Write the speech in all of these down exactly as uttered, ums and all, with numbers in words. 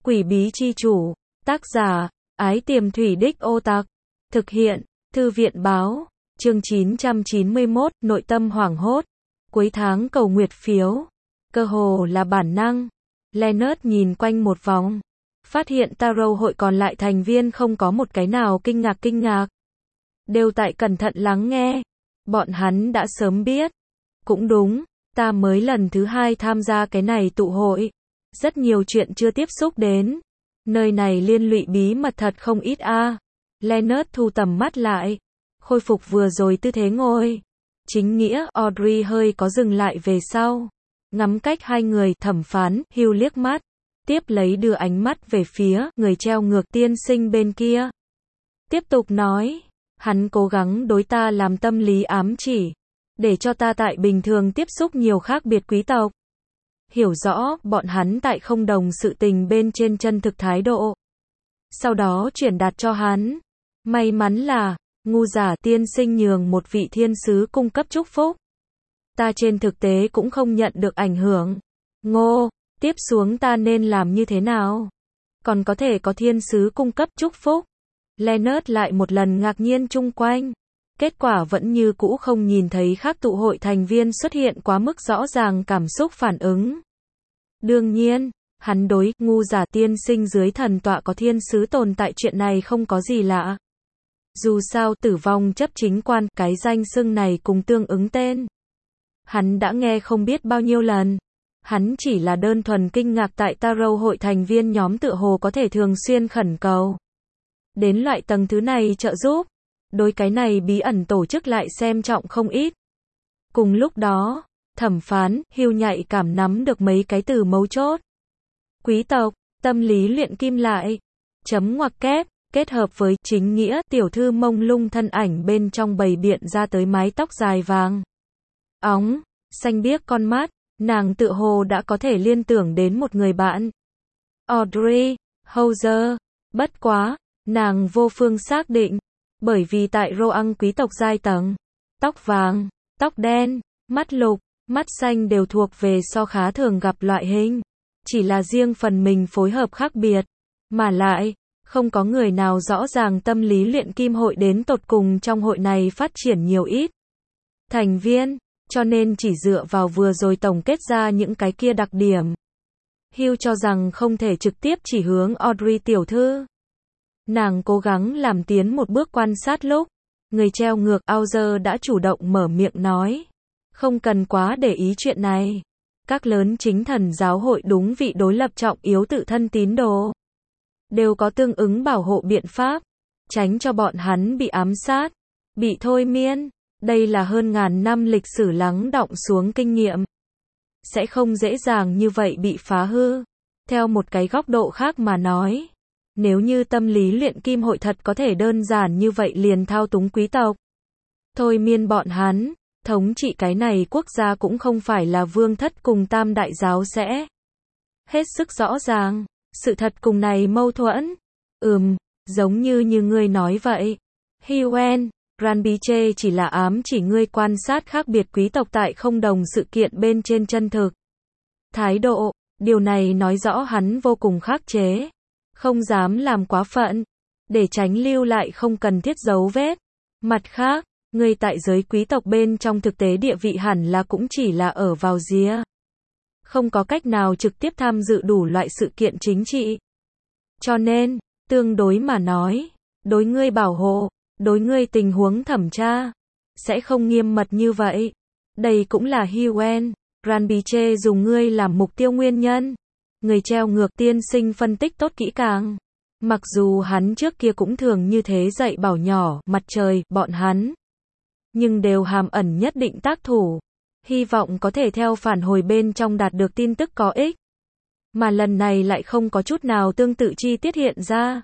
Quỷ bí chi chủ, tác giả, Ái Tiềm Thủy Đích Ô Tặc, thực hiện, Thư viện báo, chương chín trăm chín mươi mốt, nội tâm hoảng hốt, cuối tháng cầu nguyệt phiếu, cơ hồ là bản năng. Leonard nhìn quanh một vòng, phát hiện Tarot hội còn lại thành viên không có một cái nào kinh ngạc kinh ngạc. Đều tại cẩn thận lắng nghe, bọn hắn đã sớm biết. Cũng đúng, ta mới lần thứ hai tham gia cái này tụ hội. Rất nhiều chuyện chưa tiếp xúc đến. Nơi này liên lụy bí mật thật không ít a. À. Leonard thu tầm mắt lại, khôi phục vừa rồi tư thế ngồi. Chính nghĩa, Audrey hơi có dừng lại về sau. Ngắm cách hai người, thẩm phán, Hugh liếc mắt. Tiếp lấy đưa ánh mắt về phía, người treo ngược tiên sinh bên kia. Tiếp tục nói, hắn cố gắng đối ta làm tâm lý ám chỉ. Để cho ta tại bình thường tiếp xúc nhiều khác biệt quý tộc. Hiểu rõ, bọn hắn tại không đồng sự tình bên trên chân thực thái độ. Sau đó chuyển đạt cho hắn. May mắn là, ngu giả tiên sinh nhường một vị thiên sứ cung cấp chúc phúc. Ta trên thực tế cũng không nhận được ảnh hưởng. Ngô, tiếp xuống ta nên làm như thế nào? Còn có thể có thiên sứ cung cấp chúc phúc. Leonard lại một lần ngạc nhiên chung quanh. Kết quả vẫn như cũ không nhìn thấy khác tụ hội thành viên xuất hiện quá mức rõ ràng cảm xúc phản ứng. Đương nhiên, hắn đối ngu giả tiên sinh dưới thần tọa có thiên sứ tồn tại chuyện này không có gì lạ. Dù sao tử vong chấp chính quan, cái danh xưng này cùng tương ứng tên. Hắn đã nghe không biết bao nhiêu lần. Hắn chỉ là đơn thuần kinh ngạc tại Tarot hội thành viên nhóm tựa hồ có thể thường xuyên khẩn cầu. Đến loại tầng thứ này trợ giúp. Đối cái này bí ẩn tổ chức lại xem trọng không ít. Cùng lúc đó, thẩm phán, Hugh nhạy cảm nắm được mấy cái từ mấu chốt. Quý tộc, tâm lý luyện kim lại, chấm ngoặc kép, kết hợp với chính nghĩa, tiểu thư mông lung thân ảnh bên trong bầy biện ra tới mái tóc dài vàng. Óng, xanh biếc con mắt, nàng tự hồ đã có thể liên tưởng đến một người bạn. Audrey Hauser, bất quá, nàng vô phương xác định. Bởi vì tại Rohan quý tộc giai tầng, tóc vàng, tóc đen, mắt lục, mắt xanh đều thuộc về so khá thường gặp loại hình. Chỉ là riêng phần mình phối hợp khác biệt. Mà lại, không có người nào rõ ràng tâm lý luyện kim hội đến tột cùng trong hội này phát triển nhiều ít thành viên, cho nên chỉ dựa vào vừa rồi tổng kết ra những cái kia đặc điểm. Hugh cho rằng không thể trực tiếp chỉ hướng Audrey tiểu thư. Nàng cố gắng làm tiến một bước quan sát lúc, người treo ngược Auger đã chủ động mở miệng nói. Không cần quá để ý chuyện này. Các lớn chính thần giáo hội đúng vị đối lập trọng yếu tự thân tín đồ. Đều có tương ứng bảo hộ biện pháp. Tránh cho bọn hắn bị ám sát, bị thôi miên. Đây là hơn ngàn năm lịch sử lắng đọng xuống kinh nghiệm. Sẽ không dễ dàng như vậy bị phá hư. Theo một cái góc độ khác mà nói. Nếu như tâm lý luyện kim hội thật có thể đơn giản như vậy liền thao túng quý tộc. Thôi miên bọn hắn, thống trị cái này quốc gia cũng không phải là vương thất cùng tam đại giáo sẽ. Hết sức rõ ràng, sự thật cùng này mâu thuẫn. Ừm, giống như như ngươi nói vậy. Hughen, Ranbiche chỉ là ám chỉ ngươi quan sát khác biệt quý tộc tại không đồng sự kiện bên trên chân thực. Thái độ, điều này nói rõ hắn vô cùng khắc chế. Không dám làm quá phận, để tránh lưu lại không cần thiết dấu vết. Mặt khác, người tại giới quý tộc bên trong thực tế địa vị hẳn là cũng chỉ là ở vào rìa. Không có cách nào trực tiếp tham dự đủ loại sự kiện chính trị. Cho nên, tương đối mà nói, đối ngươi bảo hộ, đối ngươi tình huống thẩm tra, sẽ không nghiêm mật như vậy. Đây cũng là Hughen, Ranbiche dùng ngươi làm mục tiêu nguyên nhân. Người treo ngược tiên sinh phân tích tốt kỹ càng. Mặc dù hắn trước kia cũng thường như thế dạy bảo nhỏ, mặt trời, bọn hắn. Nhưng đều hàm ẩn nhất định tác thủ. Hy vọng có thể theo phản hồi bên trong đạt được tin tức có ích. Mà lần này lại không có chút nào tương tự chi tiết hiện ra.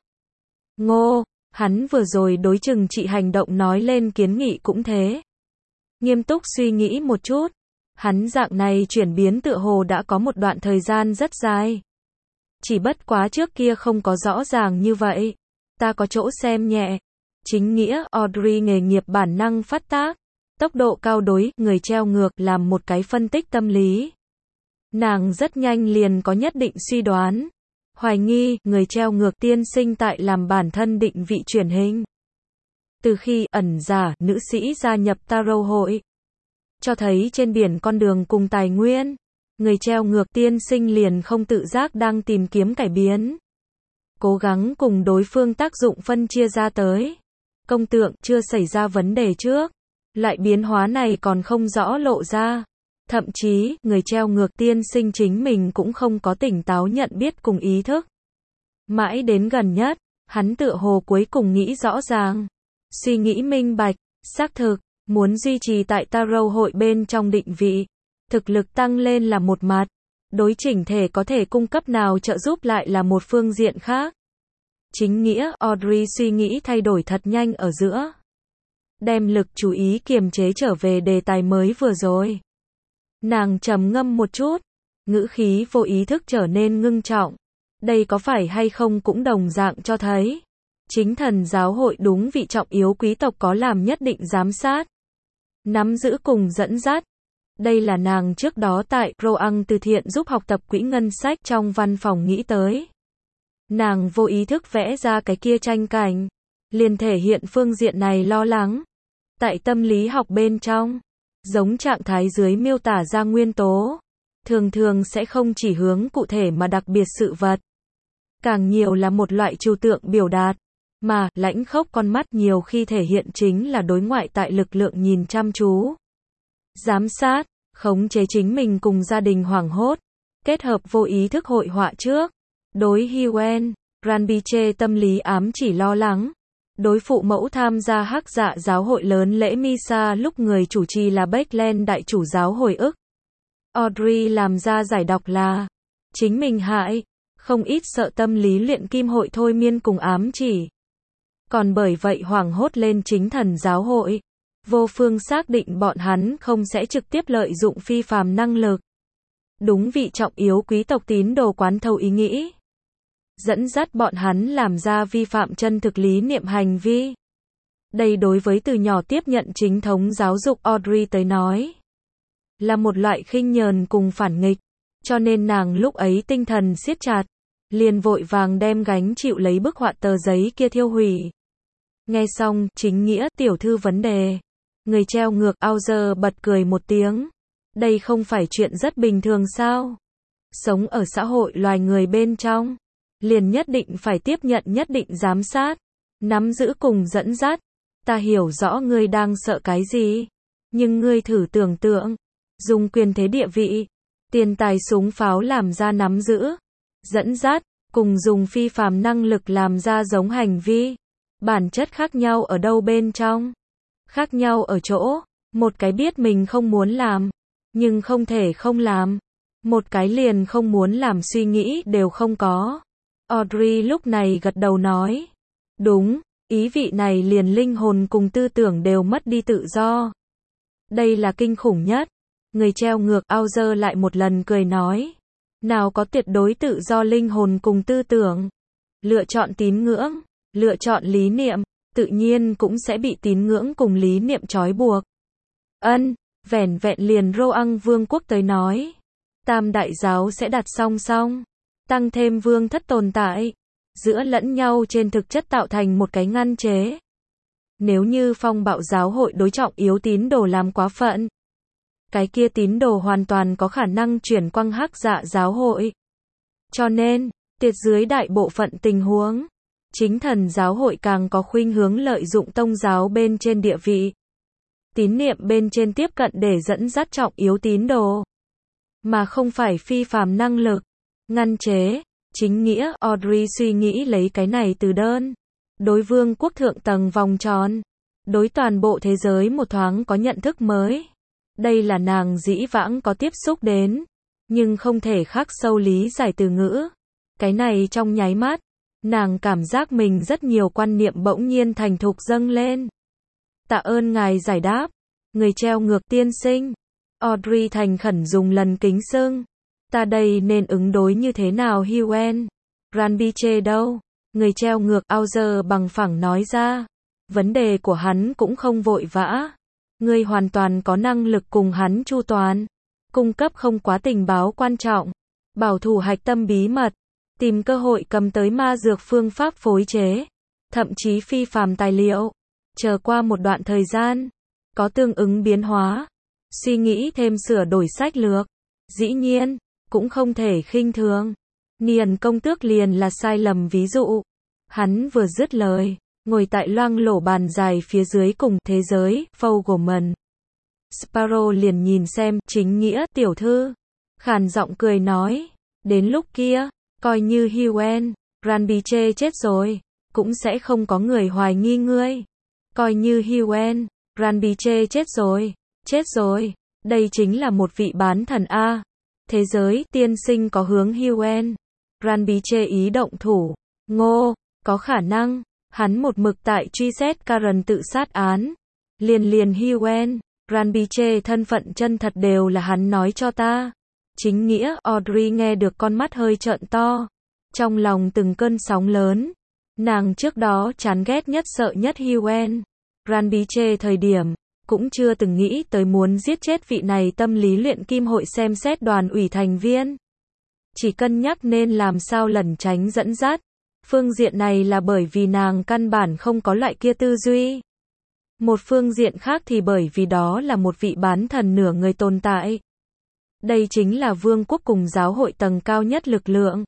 Ngô, hắn vừa rồi đối chừng trị hành động nói lên kiến nghị cũng thế. Nghiêm túc suy nghĩ một chút. Hắn dạng này chuyển biến tựa hồ đã có một đoạn thời gian rất dài. Chỉ bất quá trước kia không có rõ ràng như vậy. Ta có chỗ xem nhẹ. Chính nghĩa, Audrey nghề nghiệp bản năng phát tác. Tốc độ cao đối, người treo ngược, làm một cái phân tích tâm lý. Nàng rất nhanh liền có nhất định suy đoán. Hoài nghi, người treo ngược tiên sinh tại làm bản thân định vị truyền hình. Từ khi ẩn giả, nữ sĩ gia nhập Tarot hội, cho thấy trên biển con đường cùng tài nguyên, người treo ngược tiên sinh liền không tự giác đang tìm kiếm cải biến. Cố gắng cùng đối phương tác dụng phân chia ra tới. Công tượng chưa xảy ra vấn đề trước. Lại biến hóa này còn không rõ lộ ra. Thậm chí, người treo ngược tiên sinh chính mình cũng không có tỉnh táo nhận biết cùng ý thức. Mãi đến gần nhất, hắn tựa hồ cuối cùng nghĩ rõ ràng. Suy nghĩ minh bạch, xác thực, muốn duy trì tại Tarot hội bên trong định vị. Thực lực tăng lên là một mặt. Đối chỉnh thể có thể cung cấp nào trợ giúp lại là một phương diện khác. Chính nghĩa, Audrey suy nghĩ thay đổi thật nhanh ở giữa. Đem lực chú ý kiềm chế trở về đề tài mới vừa rồi. Nàng trầm ngâm một chút, ngữ khí vô ý thức trở nên ngưng trọng. Đây có phải hay không cũng đồng dạng cho thấy. Chính thần giáo hội đúng vị trọng yếu quý tộc có làm nhất định giám sát. Nắm giữ cùng dẫn dắt. Đây là nàng trước đó tại Roang từ thiện giúp học tập quỹ ngân sách trong văn phòng nghĩ tới. Nàng vô ý thức vẽ ra cái kia tranh cảnh. Liền thể hiện phương diện này lo lắng. Tại tâm lý học bên trong, giống trạng thái dưới miêu tả ra nguyên tố, thường thường sẽ không chỉ hướng cụ thể mà đặc biệt sự vật. Càng nhiều là một loại trừu tượng biểu đạt, mà lãnh khốc con mắt nhiều khi thể hiện chính là đối ngoại tại lực lượng nhìn chăm chú. Giám sát, khống chế chính mình cùng gia đình hoảng hốt, kết hợp vô ý thức hội họa trước. Đối Huen, Ranbiche tâm lý ám chỉ lo lắng. Đối phụ mẫu tham gia hắc dạ giáo hội lớn lễ Misa lúc người chủ trì là Beckland đại chủ giáo hồi ức. Audrey làm ra giải đọc là chính mình hại, không ít sợ tâm lý luyện kim hội thôi miên cùng ám chỉ. Còn bởi vậy hoảng hốt lên chính thần giáo hội. Vô phương xác định bọn hắn không sẽ trực tiếp lợi dụng phi phàm năng lực. Đúng vị trọng yếu quý tộc tín đồ quán thâu ý nghĩ. Dẫn dắt bọn hắn làm ra vi phạm chân thực lý niệm hành vi. Đây đối với từ nhỏ tiếp nhận chính thống giáo dục Audrey tới nói, là một loại khinh nhờn cùng phản nghịch, cho nên nàng lúc ấy tinh thần siết chặt, liền vội vàng đem gánh chịu lấy bức họa tờ giấy kia thiêu hủy. Nghe xong, chính nghĩa tiểu thư vấn đề. Người treo ngược Auger bật cười một tiếng. Đây không phải chuyện rất bình thường sao? Sống ở xã hội loài người bên trong, liền nhất định phải tiếp nhận nhất định giám sát, nắm giữ cùng dẫn dắt. Ta hiểu rõ ngươi đang sợ cái gì, nhưng ngươi thử tưởng tượng, dùng quyền thế địa vị, tiền tài súng pháo làm ra nắm giữ, dẫn dắt, cùng dùng phi phàm năng lực làm ra giống hành vi. Bản chất khác nhau ở đâu bên trong? Khác nhau ở chỗ, một cái biết mình không muốn làm, nhưng không thể không làm. Một cái liền không muốn làm suy nghĩ đều không có. Audrey lúc này gật đầu nói. Đúng, ý vị này liền linh hồn cùng tư tưởng đều mất đi tự do. Đây là kinh khủng nhất. Người treo ngược Auger lại một lần cười nói. Nào có tuyệt đối tự do linh hồn cùng tư tưởng. Lựa chọn tín ngưỡng, lựa chọn lý niệm, tự nhiên cũng sẽ bị tín ngưỡng cùng lý niệm trói buộc. Ân, vẻn vẹn liền Roang vương quốc tới nói. Tam đại giáo sẽ đặt song song. Tăng thêm vương thất tồn tại. Giữa lẫn nhau trên thực chất tạo thành một cái ngăn chế. Nếu như phong bạo giáo hội đối trọng yếu tín đồ làm quá phận, cái kia tín đồ hoàn toàn có khả năng chuyển quang hắc dạ giáo hội. Cho nên, tiệt dưới đại bộ phận tình huống, chính thần giáo hội càng có khuynh hướng lợi dụng tông giáo bên trên địa vị, tín niệm bên trên tiếp cận để dẫn dắt trọng yếu tín đồ, mà không phải phi phàm năng lực, ngăn chế, chính nghĩa. Audrey suy nghĩ lấy cái này từ đơn, đối vương quốc thượng tầng vòng tròn, đối toàn bộ thế giới một thoáng có nhận thức mới. Đây là nàng dĩ vãng có tiếp xúc đến, nhưng không thể khắc sâu lý giải từ ngữ. Cái này trong nháy mắt, nàng cảm giác mình rất nhiều quan niệm bỗng nhiên thành thục dâng lên. Tạ ơn ngài giải đáp. Người treo ngược tiên sinh. Audrey thành khẩn dùng lần kính xưng. Ta đây nên ứng đối như thế nào Huen? Ranbiche đâu? Người treo ngược Auger bằng phẳng nói ra. Vấn đề của hắn cũng không vội vã. Ngươi hoàn toàn có năng lực cùng hắn chu toàn. Cung cấp không quá tình báo quan trọng. Bảo thủ hạch tâm bí mật. tìm cơ hội cầm tới ma dược phương pháp phối chế, thậm chí phi phàm tài liệu. Chờ qua một đoạn thời gian, có tương ứng biến hóa, suy nghĩ thêm sửa đổi sách lược. Dĩ nhiên, cũng không thể khinh thường. Niền công tước liền là sai lầm ví dụ. Hắn vừa dứt lời, ngồi tại loang lổ bàn dài phía dưới cùng thế giới, Fogelman. Sparrow liền nhìn xem, chính nghĩa, tiểu thư. Khàn giọng cười nói, đến lúc kia, coi như Huen, Ranbiche chết rồi, cũng sẽ không có người hoài nghi ngươi. Coi như Huen, Ranbiche chết rồi, chết rồi, đây chính là một vị bán thần A. Thế giới, tiên sinh có hướng Huen, Ranbiche ý động thủ. Ngô, có khả năng, hắn một mực tại truy xét Karen tự sát án. Liền liền Huen, Ranbiche thân phận chân thật đều là hắn nói cho ta. Chính nghĩa, Audrey nghe được con mắt hơi trợn to. Trong lòng từng cơn sóng lớn. Nàng trước đó chán ghét nhất sợ nhất Huen, Ranbiche thời điểm, cũng chưa từng nghĩ tới muốn giết chết vị này tâm lý luyện kim hội xem xét đoàn ủy thành viên. Chỉ cân nhắc nên làm sao lẩn tránh dẫn dắt. Phương diện này là bởi vì nàng căn bản không có loại kia tư duy. Một phương diện khác thì bởi vì đó là một vị bán thần nửa người tồn tại. Đây chính là vương quốc cùng giáo hội tầng cao nhất lực lượng.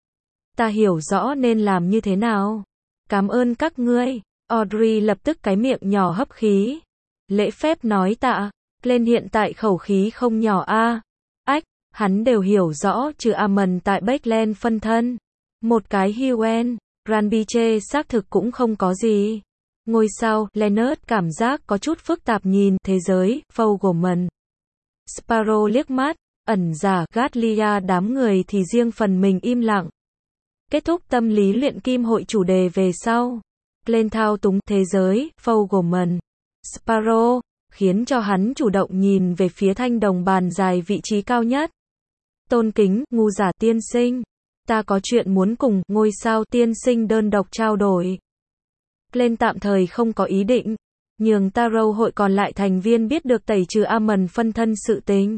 Ta hiểu rõ nên làm như thế nào. Cảm ơn các ngươi. Audrey lập tức cái miệng nhỏ hấp khí. Lễ phép nói tạ. Lên hiện tại khẩu khí không nhỏ a. Ách, hắn đều hiểu rõ trừ Amon tại Backland phân thân. Một cái Huen, Ranbiche xác thực cũng không có gì. Ngôi sao, Leonard cảm giác có chút phức tạp nhìn thế giới, Fogelman. Sparrow liếc mắt, ẩn giả, Gatlia đám người thì riêng phần mình im lặng. Kết thúc tâm lý luyện kim hội chủ đề về sau. Lên thao túng thế giới, Fogelman. Sparrow, khiến cho hắn chủ động nhìn về phía thanh đồng bàn dài vị trí cao nhất. Tôn kính, ngu giả tiên sinh. Ta có chuyện muốn cùng ngôi sao tiên sinh đơn độc trao đổi. Lên tạm thời không có ý định. Nhường Tarot hội còn lại thành viên biết được tẩy trừ Amon phân thân sự tình.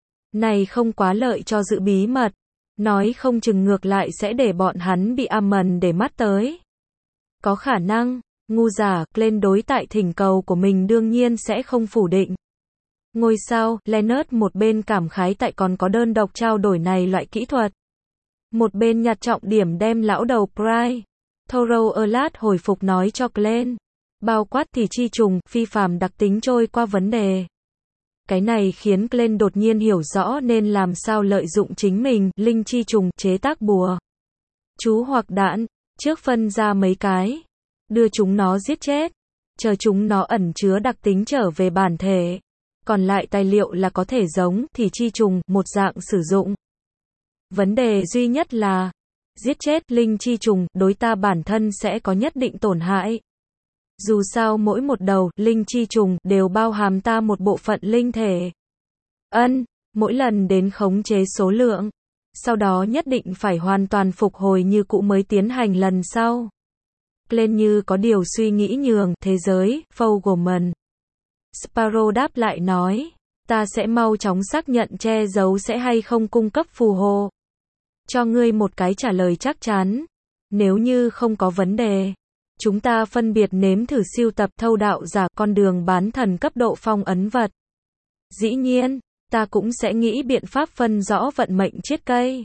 Này không quá lợi cho giữ bí mật. Nói không chừng ngược lại sẽ để bọn hắn bị Amon để mắt tới. Có khả năng, ngu giả, lên đối tại thỉnh cầu của mình đương nhiên sẽ không phủ định. Ngôi sao, Leonard một bên cảm khái tại còn có đơn độc trao đổi này loại kỹ thuật. Một bên nhặt trọng điểm đem lão đầu Pride. Thorough Erlat hồi phục nói cho Glenn. Bao quát thì chi trùng, phi phàm đặc tính trôi qua vấn đề. Cái này khiến Glenn đột nhiên hiểu rõ nên làm sao lợi dụng chính mình, linh chi trùng, chế tác bùa. Chú hoặc đạn, trước phân ra mấy cái. Đưa chúng nó giết chết. Chờ chúng nó ẩn chứa đặc tính trở về bản thể. Còn lại tài liệu là có thể giống, thì chi trùng, một dạng sử dụng. Vấn đề duy nhất là, giết chết linh chi trùng, đối ta bản thân sẽ có nhất định tổn hại. Dù sao mỗi một đầu, linh chi trùng, đều bao hàm ta một bộ phận linh thể. Ân, mỗi lần đến khống chế số lượng. Sau đó nhất định phải hoàn toàn phục hồi như cũ mới tiến hành lần sau. Lên như có điều suy nghĩ nhường, thế giới, Fogelman. Sparrow đáp lại nói, ta sẽ mau chóng xác nhận che giấu sẽ hay không cung cấp phù hộ. Cho ngươi một cái trả lời chắc chắn. Nếu như không có vấn đề, chúng ta phân biệt nếm thử siêu tập thâu đạo giả con đường bán thần cấp độ phong ấn vật. Dĩ nhiên, ta cũng sẽ nghĩ biện pháp phân rõ vận mệnh chiết cây.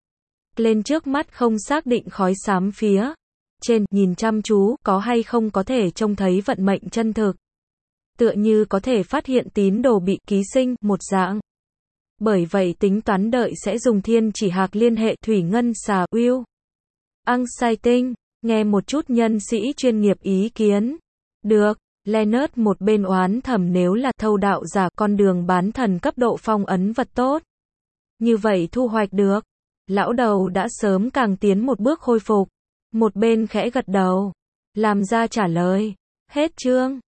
Lên trước mắt không xác định khói xám phía. Trên, nhìn chăm chú, có hay không có thể trông thấy vận mệnh chân thực. Tựa như có thể phát hiện tín đồ bị ký sinh, một dạng. Bởi vậy tính toán đợi sẽ dùng thiên chỉ hạc liên hệ thủy ngân xà Will. Anxiety, nghe một chút nhân sĩ chuyên nghiệp ý kiến. Được, Leonard một bên oán thầm nếu là thâu đạo giả con đường bán thần cấp độ phong ấn vật tốt. Như vậy thu hoạch được. Lão đầu đã sớm càng tiến một bước khôi phục. Một bên khẽ gật đầu. Làm ra trả lời. Hết chương.